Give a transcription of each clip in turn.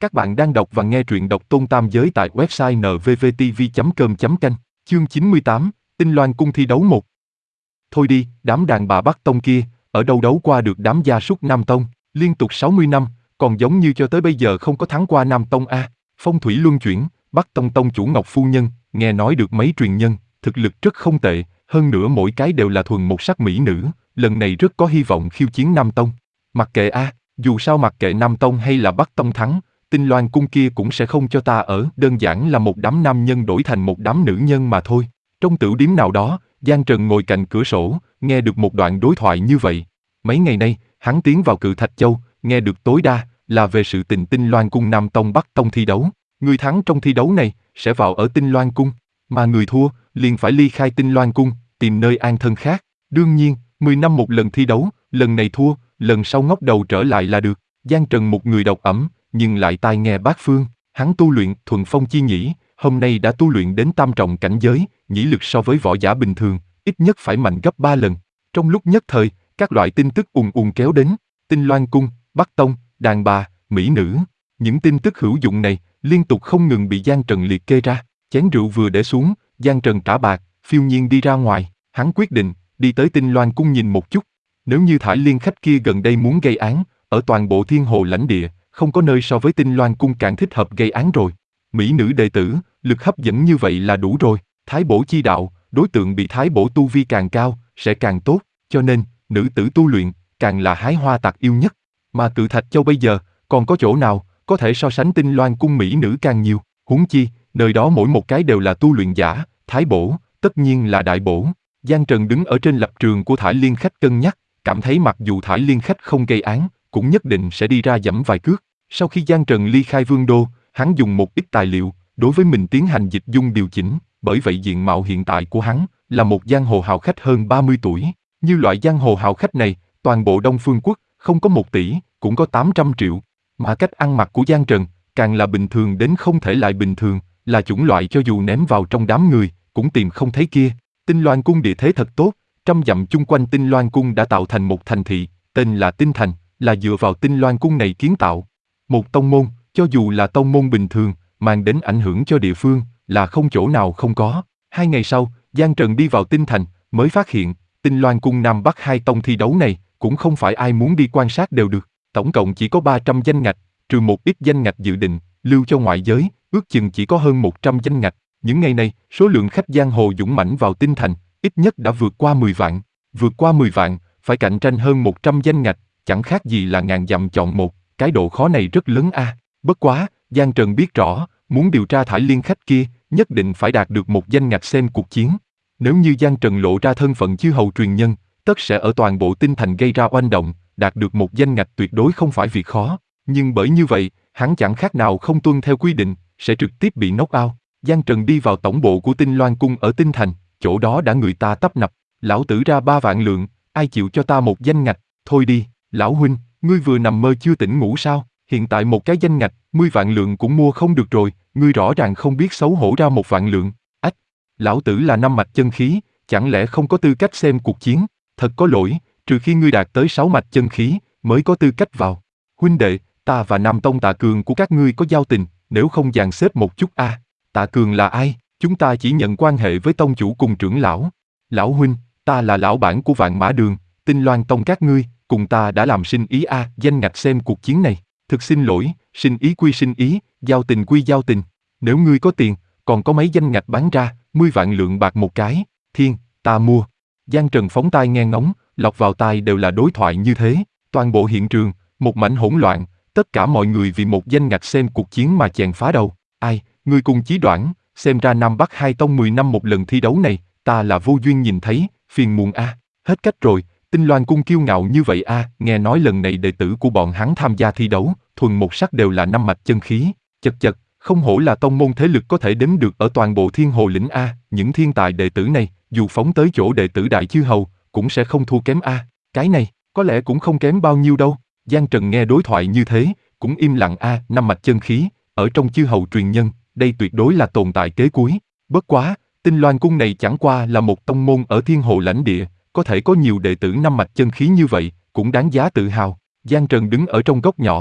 Các bạn đang đọc và nghe truyện độc tôn tam giới tại website nvvtv.com.canh, chương 98, Tinh Loan cung thi đấu 1. Thôi đi, đám đàn bà Bắc Tông kia, ở đâu đấu qua được đám gia súc Nam Tông, liên tục 60 năm, còn giống như cho tới bây giờ không có thắng qua Nam Tông a. Phong thủy luân chuyển, Bắc Tông tông chủ Ngọc Phu Nhân, nghe nói được mấy truyền nhân, thực lực rất không tệ, hơn nữa mỗi cái đều là thuần một sắc mỹ nữ, lần này rất có hy vọng khiêu chiến Nam Tông. Mặc kệ a, dù sao mặc kệ Nam Tông hay là Bắc Tông thắng, Tinh Loan cung kia cũng sẽ không cho ta ở, đơn giản là một đám nam nhân đổi thành một đám nữ nhân mà thôi. Trong tửu điếm nào đó, Giang Trần ngồi cạnh cửa sổ, nghe được một đoạn đối thoại như vậy. Mấy ngày nay, hắn tiến vào Cự Thạch Châu, nghe được tối đa là về sự tình Tinh Loan cung Nam Tông Bắc Tông thi đấu. Người thắng trong thi đấu này sẽ vào ở Tinh Loan cung, mà người thua liền phải ly khai Tinh Loan cung, tìm nơi an thân khác. Đương nhiên, 10 năm một lần thi đấu, lần này thua, lần sau ngóc đầu trở lại là được. Giang Trần một người độc ẩm, nhưng lại tai nghe bát phương, hắn tu luyện thuần phong chi nhĩ, hôm nay đã tu luyện đến tam trọng cảnh giới, nhĩ lực so với võ giả bình thường, ít nhất phải mạnh gấp 3 lần. Trong lúc nhất thời, các loại tin tức ùn ùn kéo đến, Tinh Loan cung, Bắc Tông, đàn bà, mỹ nữ. Những tin tức hữu dụng này liên tục không ngừng bị Giang Trần liệt kê ra. Chén rượu vừa để xuống, Giang Trần trả bạc, phiêu nhiên đi ra ngoài. Hắn quyết định đi tới Tinh Loan cung nhìn một chút. Nếu như Thải Liên khách kia gần đây muốn gây án, ở toàn bộ thiên hồ lãnh địa, không có nơi so với Tinh Loan cung càng thích hợp gây án rồi. Mỹ nữ đệ tử, lực hấp dẫn như vậy là đủ rồi. Thái bổ chi đạo, đối tượng bị thái bổ tu vi càng cao, sẽ càng tốt, cho nên, nữ tử tu luyện, càng là hái hoa tặc yêu nhất. Mà Cự Thạch Châu bây giờ, còn có chỗ nào có thể so sánh Tinh Loan cung mỹ nữ càng nhiều, huống chi, nơi đó mỗi một cái đều là tu luyện giả, thái bổ, tất nhiên là đại bổ. Giang Trần đứng ở trên lập trường của Thải Liên khách cân nhắc, cảm thấy mặc dù Thải Liên khách không gây án, cũng nhất định sẽ đi ra giẫm vài cước. Sau khi Giang Trần ly khai Vương đô, hắn dùng một ít tài liệu, đối với mình tiến hành dịch dung điều chỉnh, bởi vậy diện mạo hiện tại của hắn là một giang hồ hào khách hơn 30 tuổi. Như loại giang hồ hào khách này, toàn bộ Đông Phương Quốc, không có 1 tỷ, cũng có 800 triệu. Mà cách ăn mặc của Giang Trần, càng là bình thường đến không thể lại bình thường, là chủng loại cho dù ném vào trong đám người, cũng tìm không thấy kia. Tinh Loan cung địa thế thật tốt, trăm dặm chung quanh Tinh Loan cung đã tạo thành một thành thị, tên là Tinh Thành, là dựa vào Tinh Loan cung này kiến tạo. Một tông môn, cho dù là tông môn bình thường, mang đến ảnh hưởng cho địa phương, là không chỗ nào không có. 2 ngày sau, Giang Trần đi vào Tinh Thành, mới phát hiện, Tinh Loan cung Nam Bắc hai tông thi đấu này, cũng không phải ai muốn đi quan sát đều được. Tổng cộng chỉ có 300 danh ngạch, trừ một ít danh ngạch dự định, lưu cho ngoại giới, ước chừng chỉ có hơn 100 danh ngạch. Những ngày này, số lượng khách giang hồ dũng mãnh vào Tinh Thành, ít nhất đã vượt qua 10 vạn. Vượt qua 10 vạn, phải cạnh tranh hơn 100 danh ngạch, chẳng khác gì là ngàn dặm chọn một, cái độ khó này rất lớn a. Bất quá, Giang Trần biết rõ, muốn điều tra Thải Liên khách kia, nhất định phải đạt được một danh ngạch xem cuộc chiến. Nếu như Giang Trần lộ ra thân phận chư hầu truyền nhân, tất sẽ ở toàn bộ Tinh Thành gây ra oanh động, đạt được một danh ngạch tuyệt đối không phải việc khó. Nhưng bởi như vậy, hắn chẳng khác nào không tuân theo quy định, sẽ trực tiếp bị knock out. Giang Trần đi vào tổng bộ của Tinh Loan cung ở Tinh Thành, chỗ đó đã người ta tấp nập. Lão tử ra 3 vạn lượng, ai chịu cho ta một danh ngạch? Thôi đi, lão huynh, ngươi vừa nằm mơ chưa tỉnh ngủ sao? Hiện tại một cái danh ngạch, 10 vạn lượng cũng mua không được rồi, ngươi rõ ràng không biết xấu hổ ra 1 vạn lượng. Ách, lão tử là 5 mạch chân khí, chẳng lẽ không có tư cách xem cuộc chiến? Thật có lỗi, trừ khi ngươi đạt tới 6 mạch chân khí, mới có tư cách vào. Huynh đệ, ta và Nam Tông Tạ Cường của các ngươi có giao tình, nếu không dàn xếp một chút a. Tạ Cường là ai? Chúng ta chỉ nhận quan hệ với tông chủ cùng trưởng lão. Lão huynh, ta là lão bản của Vạn Mã Đường, Tinh Loan tông các ngươi, cùng ta đã làm sinh ý a, danh ngạch xem cuộc chiến này. Thực xin lỗi, sinh ý quy sinh ý, giao tình quy giao tình. Nếu ngươi có tiền, còn có mấy danh ngạch bán ra, 10 vạn lượng bạc một cái, thiên, ta mua. Giang Trần phóng tai nghe ngóng, lọt vào tai đều là đối thoại như thế. Toàn bộ hiện trường, một mảnh hỗn loạn, tất cả mọi người vì một danh ngạch xem cuộc chiến mà chèn phá đầu. Ai, ngươi cùng Chí Đoản, xem ra Nam Bắc hai tông 10 năm một lần thi đấu này, ta là vô duyên nhìn thấy, phiền muộn a. Hết cách rồi, Tinh Loan cung kiêu ngạo như vậy a, nghe nói lần này đệ tử của bọn hắn tham gia thi đấu, thuần một sắc đều là 5 mạch chân khí, chật chật, không hổ là tông môn thế lực có thể đếm được ở toàn bộ Thiên Hồ lĩnh a, những thiên tài đệ tử này, dù phóng tới chỗ đệ tử đại chư hầu, cũng sẽ không thua kém a, cái này, có lẽ cũng không kém bao nhiêu đâu. Giang Trần nghe đối thoại như thế, cũng im lặng a, 5 mạch chân khí, ở trong chư hầu truyền nhân, đây tuyệt đối là tồn tại kế cuối. Bất quá, Tinh Loan cung này chẳng qua là một tông môn ở Thiên Hồ lãnh địa, có thể có nhiều đệ tử 5 mạch chân khí như vậy, cũng đáng giá tự hào. Giang Trần đứng ở trong góc nhỏ,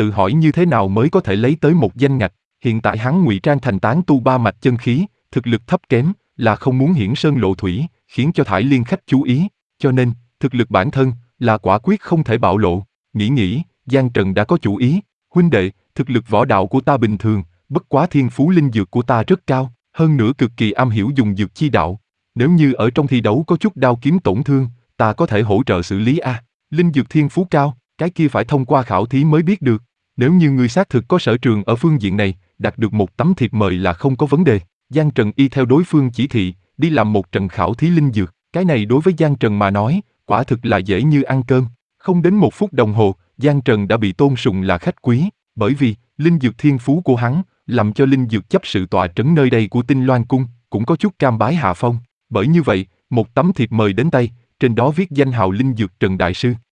tự hỏi như thế nào mới có thể lấy tới một danh ngạch. Hiện tại hắn ngụy trang thành tán tu ba mạch chân khí, thực lực thấp kém, là không muốn hiển sơn lộ thủy, khiến cho Thải Liên khách chú ý, cho nên, thực lực bản thân, là quả quyết không thể bạo lộ. Nghĩ, Giang Trần đã có chủ ý, huynh đệ, thực lực võ đạo của ta bình thường, bất quá thiên phú linh dược của ta rất cao, hơn nữa cực kỳ am hiểu dùng dược chi đạo. Nếu như ở trong thi đấu có chút đao kiếm tổn thương, ta có thể hỗ trợ xử lý a. Linh dược thiên phú cao, cái kia phải thông qua khảo thí mới biết được. Nếu như ngươi xác thực có sở trường ở phương diện này, đạt được một tấm thiệp mời là không có vấn đề. Giang Trần y theo đối phương chỉ thị, đi làm một trận khảo thí linh dược. Cái này đối với Giang Trần mà nói, quả thực là dễ như ăn cơm. Không đến 1 phút đồng hồ, Giang Trần đã bị tôn sùng là khách quý, bởi vì, linh dược thiên phú của hắn, làm cho linh dược chấp sự tọa trấn nơi đây của Tinh Loan Cung, cũng có chút cam bái hạ phong. Bởi như vậy, một tấm thiệp mời đến tay, trên đó viết danh hào linh dược Trần Đại Sư.